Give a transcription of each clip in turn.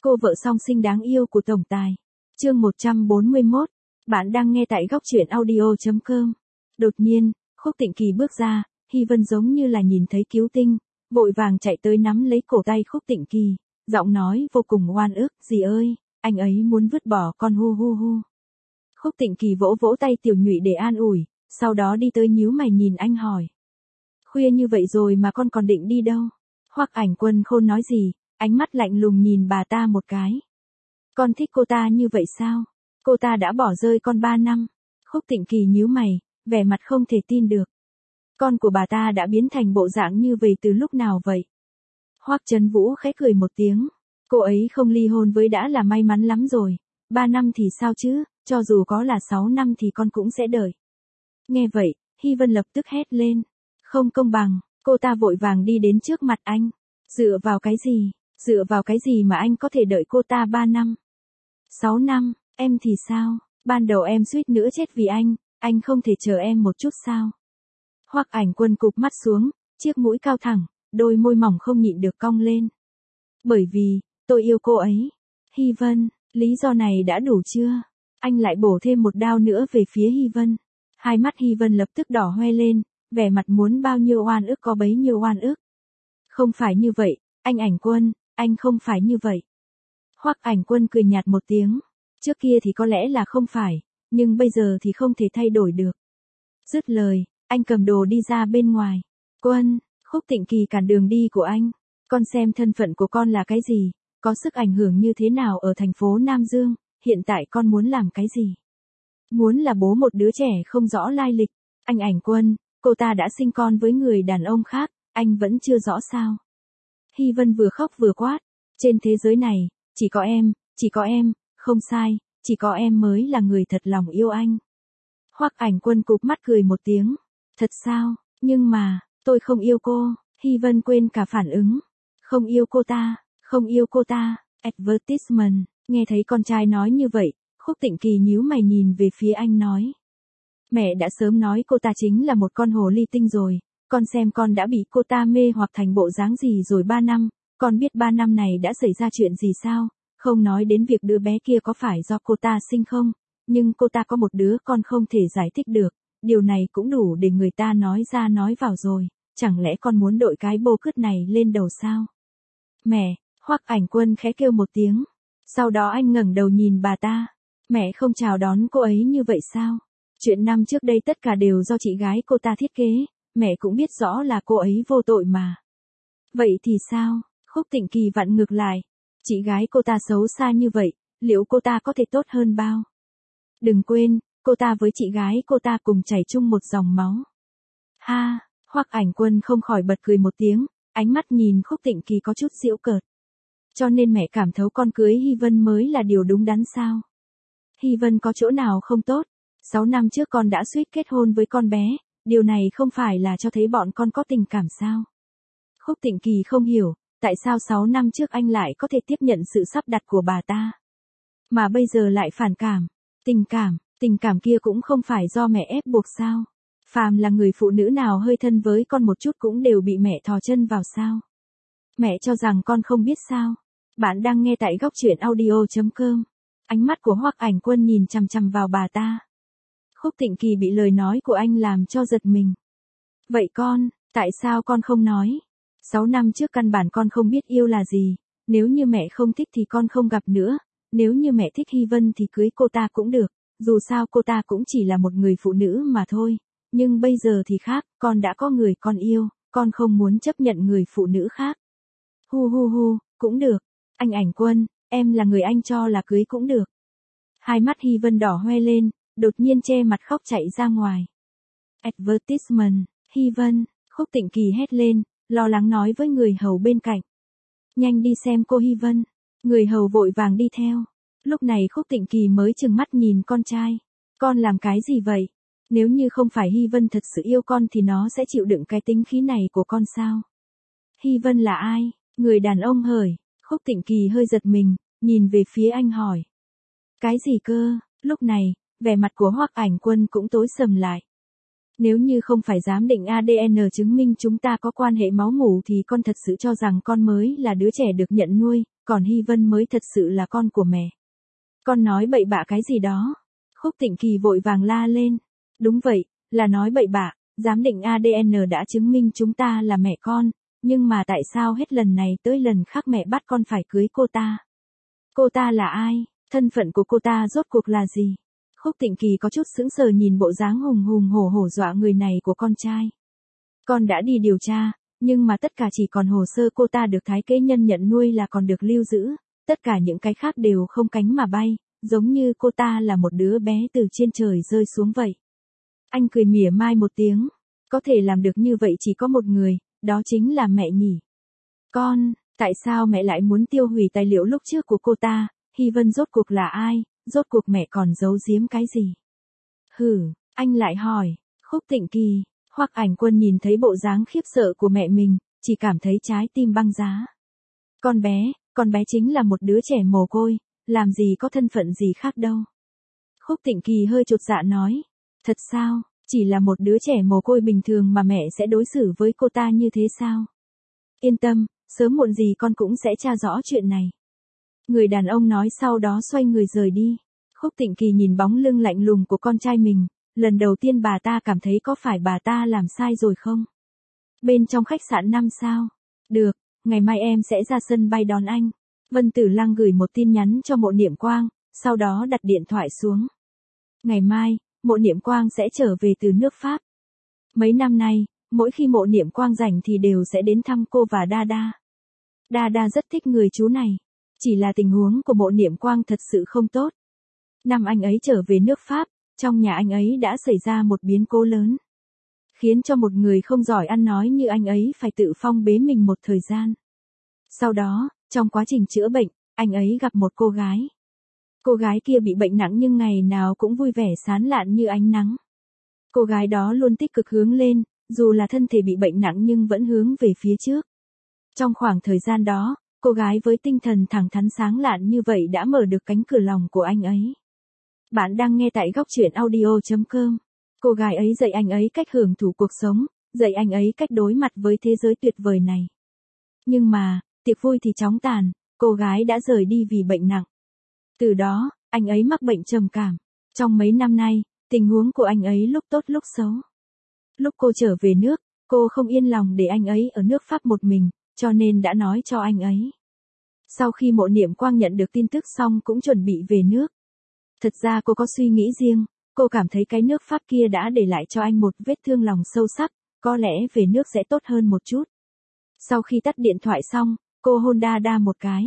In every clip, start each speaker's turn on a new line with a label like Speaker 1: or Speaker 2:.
Speaker 1: Cô vợ song sinh đáng yêu của tổng tài. Chương 141. Bạn đang nghe tại góc truyện audio.com. Đột nhiên, Khúc Tịnh Kỳ bước ra, Hy Vân giống như là nhìn thấy cứu tinh, vội vàng chạy tới nắm lấy cổ tay Khúc Tịnh Kỳ, giọng nói vô cùng oan ức, "Dì ơi, anh ấy muốn vứt bỏ con hu hu hu." Khúc Tịnh Kỳ vỗ vỗ tay Tiểu Nhụy để an ủi, sau đó đi tới nhíu mày nhìn anh hỏi. "Khuya như vậy rồi mà con còn định đi đâu?" Hoắc Ảnh Quân không nói gì, ánh mắt lạnh lùng nhìn bà ta một cái. "Con thích cô ta như vậy sao? Cô ta đã bỏ rơi con 3 năm. Khúc Tịnh Kỳ nhíu mày, vẻ mặt không thể tin được. Con của bà ta đã biến thành bộ dạng như vậy từ lúc nào vậy? Hoắc Trấn Vũ khẽ cười một tiếng. Cô ấy không ly hôn với đã là may mắn lắm rồi. 3 năm thì sao chứ, cho dù có là 6 năm thì con cũng sẽ đợi. Nghe vậy, Hy Vân lập tức hét lên. Không công bằng, cô ta vội vàng đi đến trước mặt anh. Dựa vào cái gì? Dựa vào cái gì mà anh có thể đợi cô ta 3 năm? 6 năm, em thì sao? Ban đầu em suýt nữa chết vì anh không thể chờ em một chút sao? Hoắc Ảnh Quân cụp mắt xuống, chiếc mũi cao thẳng, đôi môi mỏng không nhịn được cong lên. Bởi vì, tôi yêu cô ấy. Hy Vân, lý do này đã đủ chưa? Anh lại bổ thêm một đao nữa về phía Hy Vân. Hai mắt Hy Vân lập tức đỏ hoe lên, vẻ mặt muốn bao nhiêu oan ức có bấy nhiêu oan ức. Không phải như vậy, anh Ảnh Quân, anh không phải như vậy. Hoắc Ảnh Quân cười nhạt một tiếng. Trước kia thì có lẽ là không phải, nhưng bây giờ thì không thể thay đổi được. Dứt lời, anh cầm đồ đi ra bên ngoài. Quân, Khúc Tịnh Kỳ cản đường đi của anh. Con xem thân phận của con là cái gì, có sức ảnh hưởng như thế nào ở thành phố Nam Dương, hiện tại con muốn làm cái gì? Muốn là bố một đứa trẻ không rõ lai lịch. Anh Ảnh Quân, cô ta đã sinh con với người đàn ông khác, anh vẫn chưa rõ sao? Hy Vân vừa khóc vừa quát. Trên thế giới này, chỉ có em, không sai, chỉ có em mới là người thật lòng yêu anh. Hoắc Ảnh Quân cụp mắt cười một tiếng. Thật sao, nhưng mà, tôi không yêu cô. Hy Vân quên cả phản ứng. Không yêu cô ta, không yêu cô ta. Advertisement, nghe thấy con trai nói như vậy, Khúc Tịnh Kỳ nhíu mày nhìn về phía anh nói. Mẹ đã sớm nói cô ta chính là một con hồ ly tinh rồi, con xem con đã bị cô ta mê hoặc thành bộ dáng gì rồi 3 năm, con biết 3 năm này đã xảy ra chuyện gì sao? Không nói đến việc đứa bé kia có phải do cô ta sinh không, nhưng cô ta có một đứa con không thể giải thích được, điều này cũng đủ để người ta nói ra nói vào rồi, chẳng lẽ con muốn đội cái bô cứt này lên đầu sao? Mẹ, Hoắc Ảnh Quân khẽ kêu một tiếng, sau đó anh ngẩng đầu nhìn bà ta, mẹ không chào đón cô ấy như vậy sao? Chuyện năm trước đây tất cả đều do chị gái cô ta thiết kế, mẹ cũng biết rõ là cô ấy vô tội mà. Vậy thì sao? Khúc Tịnh Kỳ vặn ngược lại. Chị gái cô ta xấu xa như vậy, liệu cô ta có thể tốt hơn bao? Đừng quên, cô ta với chị gái cô ta cùng chảy chung một dòng máu. Ha, Hoắc Ảnh Quân không khỏi bật cười một tiếng, ánh mắt nhìn Khúc Tịnh Kỳ có chút giễu cợt. Cho nên mẹ cảm thấu con cưới Hy Vân mới là điều đúng đắn sao? Hy Vân có chỗ nào không tốt? 6 năm trước con đã suýt kết hôn với con bé, điều này không phải là cho thấy bọn con có tình cảm sao? Khúc Tịnh Kỳ không hiểu, tại sao 6 năm trước anh lại có thể tiếp nhận sự sắp đặt của bà ta, mà bây giờ lại phản cảm? Tình cảm kia cũng không phải do mẹ ép buộc sao? Phàm là người phụ nữ nào hơi thân với con một chút cũng đều bị mẹ thò chân vào sao? Mẹ cho rằng con không biết sao? Bạn đang nghe tại góc truyện audio.com. Ánh mắt của Hoắc Ảnh Quân nhìn chằm chằm vào bà ta. Khúc Tịnh Kỳ bị lời nói của anh làm cho giật mình. Vậy con, tại sao con không nói? 6 năm trước căn bản con không biết yêu là gì, nếu như mẹ không thích thì con không gặp nữa, nếu như mẹ thích Hy Vân thì cưới cô ta cũng được, dù sao cô ta cũng chỉ là một người phụ nữ mà thôi, nhưng bây giờ thì khác, con đã có người con yêu, con không muốn chấp nhận người phụ nữ khác. Hu hu hu, cũng được, anh Ảnh Quân, em là người anh cho là cưới cũng được. Hai mắt Hy Vân đỏ hoe lên, đột nhiên che mặt khóc chạy ra ngoài. Advertisement, Hy Vân, Khúc Tịnh Kỳ hét lên, lo lắng nói với người hầu bên cạnh. Nhanh đi xem cô Hy Vân. Người hầu vội vàng đi theo. Lúc này Khúc Tịnh Kỳ mới trừng mắt nhìn con trai. Con làm cái gì vậy? Nếu như không phải Hy Vân thật sự yêu con thì nó sẽ chịu đựng cái tính khí này của con sao? Hy Vân là ai? Người đàn ông hời. Khúc Tịnh Kỳ hơi giật mình, nhìn về phía anh hỏi. Cái gì cơ? Lúc này, vẻ mặt của Hoắc Ảnh Quân cũng tối sầm lại. Nếu như không phải giám định ADN chứng minh chúng ta có quan hệ máu mủ thì con thật sự cho rằng con mới là đứa trẻ được nhận nuôi, còn Hy Vân mới thật sự là con của mẹ. Con nói bậy bạ cái gì đó? Khúc Tịnh Kỳ vội vàng la lên. Đúng vậy, là nói bậy bạ, giám định ADN đã chứng minh chúng ta là mẹ con, nhưng mà tại sao hết lần này tới lần khác mẹ bắt con phải cưới cô ta? Cô ta là ai? Thân phận của cô ta rốt cuộc là gì? Khúc Tịnh Kỳ có chút sững sờ nhìn bộ dáng hùng hùng hổ hổ dọa người này của con trai. Con đã đi điều tra, nhưng mà tất cả chỉ còn hồ sơ cô ta được thái kế nhân nhận nuôi là còn được lưu giữ, tất cả những cái khác đều không cánh mà bay, giống như cô ta là một đứa bé từ trên trời rơi xuống vậy. Anh cười mỉa mai một tiếng, có thể làm được như vậy chỉ có một người, đó chính là mẹ nhỉ. Con, tại sao mẹ lại muốn tiêu hủy tài liệu lúc trước của cô ta? Hy Vân rốt cuộc là ai? Rốt cuộc mẹ còn giấu giếm cái gì? Hử, anh lại hỏi. Khúc Tịnh Kỳ, Hoắc Ảnh Quân nhìn thấy bộ dáng khiếp sợ của mẹ mình, chỉ cảm thấy trái tim băng giá. Con bé chính là một đứa trẻ mồ côi, làm gì có thân phận gì khác đâu. Khúc Tịnh Kỳ hơi chột dạ nói, thật sao, chỉ là một đứa trẻ mồ côi bình thường mà mẹ sẽ đối xử với cô ta như thế sao? Yên tâm, sớm muộn gì con cũng sẽ tra rõ chuyện này. Người đàn ông nói sau đó xoay người rời đi. Khúc Tịnh Kỳ nhìn bóng lưng lạnh lùng của con trai mình, lần đầu tiên bà ta cảm thấy có phải bà ta làm sai rồi không? Bên trong khách sạn 5 sao? Được, ngày mai em sẽ ra sân bay đón anh. Vân Tử Lăng gửi một tin nhắn cho Mộ Niệm Quang, sau đó đặt điện thoại xuống. Ngày mai, Mộ Niệm Quang sẽ trở về từ nước Pháp. Mấy năm nay, mỗi khi Mộ Niệm Quang rảnh thì đều sẽ đến thăm cô và Đa. Đa rất thích người chú này. Chỉ là tình huống của Mộ Niệm Quang thật sự không tốt. Năm anh ấy trở về nước Pháp, trong nhà anh ấy đã xảy ra một biến cố lớn. Khiến cho một người không giỏi ăn nói như anh ấy phải tự phong bế mình một thời gian. Sau đó, trong quá trình chữa bệnh, anh ấy gặp một cô gái. Cô gái kia bị bệnh nặng nhưng ngày nào cũng vui vẻ sáng lạn như ánh nắng. Cô gái đó luôn tích cực hướng lên, dù là thân thể bị bệnh nặng nhưng vẫn hướng về phía trước. Trong khoảng thời gian đó, cô gái với tinh thần thẳng thắn sáng lạn như vậy đã mở được cánh cửa lòng của anh ấy. Bạn đang nghe tại góc truyện audio.com. Cô gái ấy dạy anh ấy cách hưởng thụ cuộc sống, dạy anh ấy cách đối mặt với thế giới tuyệt vời này. Nhưng mà, tiệc vui thì chóng tàn, cô gái đã rời đi vì bệnh nặng. Từ đó, anh ấy mắc bệnh trầm cảm. Trong mấy năm nay, tình huống của anh ấy lúc tốt lúc xấu. Lúc cô trở về nước, cô không yên lòng để anh ấy ở nước Pháp một mình, cho nên đã nói cho anh ấy. Sau khi Mộ Niệm Quang nhận được tin tức xong cũng chuẩn bị về nước. Thật ra cô có suy nghĩ riêng, cô cảm thấy cái nước Pháp kia đã để lại cho anh một vết thương lòng sâu sắc, có lẽ về nước sẽ tốt hơn một chút. Sau khi tắt điện thoại xong, cô hôn Đa một cái.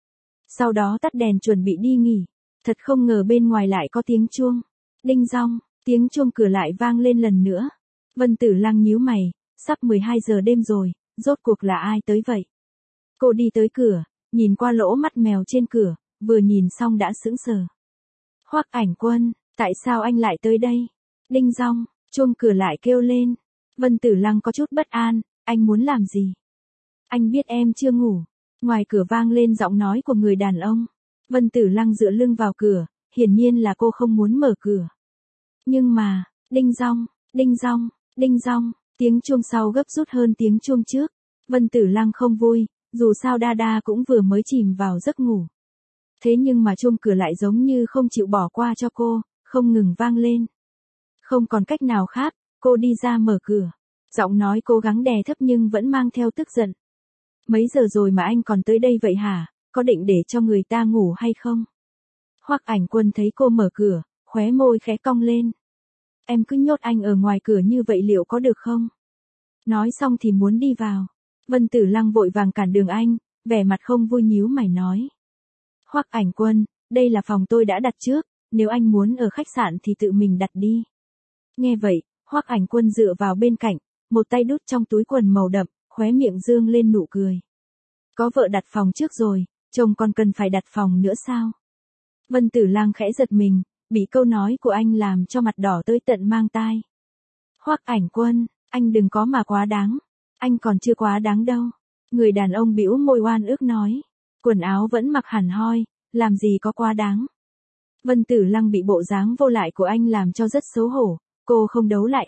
Speaker 1: Sau đó tắt đèn chuẩn bị đi nghỉ. Thật không ngờ bên ngoài lại có tiếng chuông. Đinh dong, tiếng chuông cửa lại vang lên lần nữa. Vân Tử Lăng nhíu mày, sắp 12 giờ đêm rồi, rốt cuộc là ai tới vậy? Cô đi tới cửa, nhìn qua lỗ mắt mèo trên cửa, vừa nhìn xong đã sững sờ. Hoắc Ảnh Quân, tại sao anh lại tới đây? Đinh dong, chuông cửa lại kêu lên. Vân Tử Lăng có chút bất an, anh muốn làm gì? Anh biết em chưa ngủ. Ngoài cửa vang lên giọng nói của người đàn ông. Vân Tử Lăng dựa lưng vào cửa, hiển nhiên là cô không muốn mở cửa. Nhưng mà, đinh dong, đinh dong, đinh dong, tiếng chuông sau gấp rút hơn tiếng chuông trước. Vân Tử Lăng không vui, dù sao Đa cũng vừa mới chìm vào giấc ngủ. Thế nhưng mà chuông cửa lại giống như không chịu bỏ qua cho cô, không ngừng vang lên. Không còn cách nào khác, cô đi ra mở cửa. Giọng nói cố gắng đè thấp nhưng vẫn mang theo tức giận. Mấy giờ rồi mà anh còn tới đây vậy hả? Có định để cho người ta ngủ hay không? Hoắc Ảnh Quân thấy cô mở cửa, khóe môi khẽ cong lên. Em cứ nhốt anh ở ngoài cửa như vậy liệu có được không? Nói xong thì muốn đi vào. Vân Tử Lăng vội vàng cản đường anh, vẻ mặt không vui nhíu mày nói. Hoắc Ảnh Quân, đây là phòng tôi đã đặt trước, nếu anh muốn ở khách sạn thì tự mình đặt đi. Nghe vậy, Hoắc Ảnh Quân dựa vào bên cạnh, một tay đút trong túi quần màu đậm, khóe miệng dương lên nụ cười. Có vợ đặt phòng trước rồi, chồng còn cần phải đặt phòng nữa sao? Vân Tử Lăng khẽ giật mình, bị câu nói của anh làm cho mặt đỏ tới tận mang tai. Hoắc Ảnh Quân, anh đừng có mà quá đáng. Anh còn chưa quá đáng đâu. Người đàn ông bĩu môi oan ức nói. Quần áo vẫn mặc hẳn hoi, làm gì có quá đáng. Vân Tử Lăng bị bộ dáng vô lại của anh làm cho rất xấu hổ. Cô không đấu lại anh,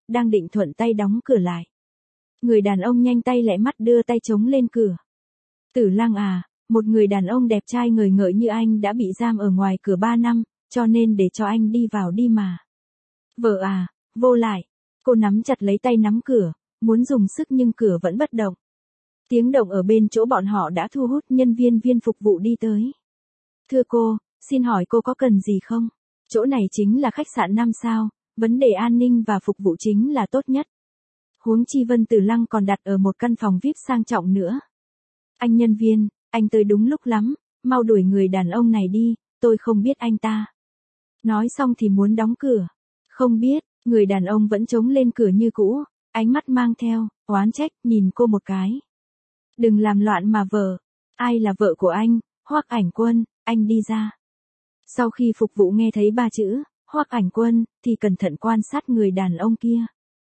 Speaker 1: đang định thuận tay đóng cửa lại. Người đàn ông nhanh tay lẹ mắt đưa tay chống lên cửa. Tử Lăng à, một người đàn ông đẹp trai ngời ngợi như anh đã bị giam ở ngoài cửa 3 năm, cho nên để cho anh đi vào đi mà. Vợ à, vô lại. Cô nắm chặt lấy tay nắm cửa, muốn dùng sức nhưng cửa vẫn bất động. Tiếng động ở bên chỗ bọn họ đã thu hút nhân viên phục vụ đi tới. Thưa cô, xin hỏi cô có cần gì không? Chỗ này chính là khách sạn 5 sao, vấn đề an ninh và phục vụ chính là tốt nhất. Huống chi Vân Tử Lăng còn đặt ở một căn phòng VIP sang trọng nữa. Anh nhân viên, anh tới đúng lúc lắm, mau đuổi người đàn ông này đi, tôi không biết anh ta. Nói xong thì muốn đóng cửa. Không biết, người đàn ông vẫn chống lên cửa như cũ, ánh mắt mang theo, oán trách, nhìn cô một cái. Đừng làm loạn mà vợ. Ai là vợ của anh? Hoắc Ảnh Quân, anh đi ra. Sau khi phục vụ nghe thấy 3 chữ, Hoắc Ảnh Quân, thì cẩn thận quan sát người đàn ông kia.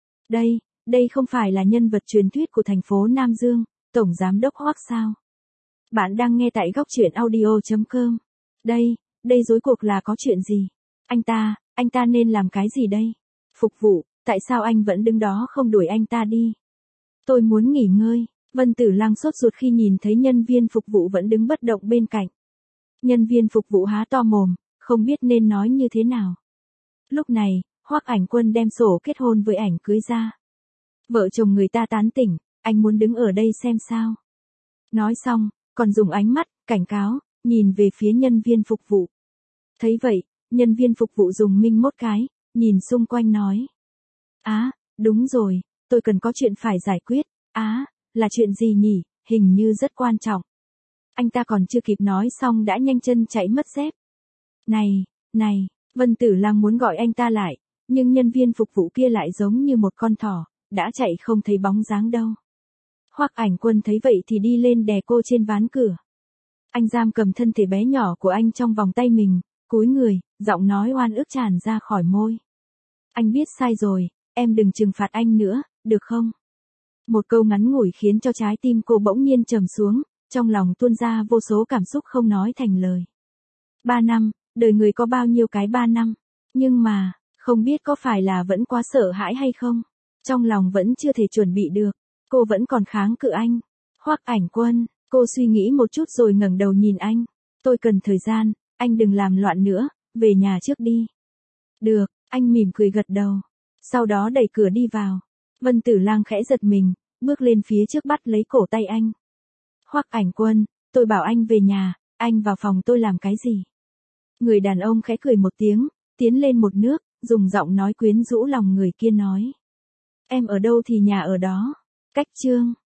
Speaker 1: Đây không phải là nhân vật truyền thuyết của thành phố Nam Dương, Tổng Giám đốc Hoắc sao? Bạn đang nghe tại góc truyện audio.com. Đây rối cuộc là có chuyện gì? Anh ta nên làm cái gì đây? Phục vụ, tại sao anh vẫn đứng đó không đuổi anh ta đi? Tôi muốn nghỉ ngơi. Vân Tử Lăng sốt ruột khi nhìn thấy nhân viên phục vụ vẫn đứng bất động bên cạnh. Nhân viên phục vụ há to mồm, không biết nên nói như thế nào. Lúc này, Hoắc Ảnh Quân đem sổ kết hôn với ảnh cưới ra. Vợ chồng người ta tán tỉnh, anh muốn đứng ở đây xem sao. Nói xong, còn dùng ánh mắt, cảnh cáo, nhìn về phía nhân viên phục vụ. Thấy vậy, nhân viên phục vụ dùng minh mốt cái, nhìn xung quanh nói. Đúng rồi, tôi cần có chuyện phải giải quyết. Là chuyện gì nhỉ, hình như rất quan trọng. Anh ta còn chưa kịp nói xong đã nhanh chân chạy mất dép. Này, Vân Tử Lăng muốn gọi anh ta lại, nhưng nhân viên phục vụ kia lại giống như một con thỏ, đã chạy không thấy bóng dáng đâu. Hoắc Ảnh Quân thấy vậy thì đi lên đè cô trên ván cửa. Anh giam cầm thân thể bé nhỏ của anh trong vòng tay mình, cúi người, giọng nói oan ức tràn ra khỏi môi. Anh biết sai rồi, em đừng trừng phạt anh nữa, được không? Một câu ngắn ngủi khiến cho trái tim cô bỗng nhiên trầm xuống, trong lòng tuôn ra vô số cảm xúc không nói thành lời. 3 năm, đời người có bao nhiêu cái 3 năm, nhưng mà, không biết có phải là vẫn quá sợ hãi hay không? Trong lòng vẫn chưa thể chuẩn bị được, cô vẫn còn kháng cự anh. Hoắc Ảnh Quân, cô suy nghĩ một chút rồi ngẩng đầu nhìn anh. Tôi cần thời gian, anh đừng làm loạn nữa, về nhà trước đi. Được, anh mỉm cười gật đầu. Sau đó đẩy cửa đi vào. Vân Tử Lăng khẽ giật mình, bước lên phía trước bắt lấy cổ tay anh. Hoắc Ảnh Quân, tôi bảo anh về nhà, anh vào phòng tôi làm cái gì? Người đàn ông khẽ cười một tiếng, tiến lên một nước, dùng giọng nói quyến rũ lòng người kia nói. Em ở đâu thì nhà ở đó. Cách chương.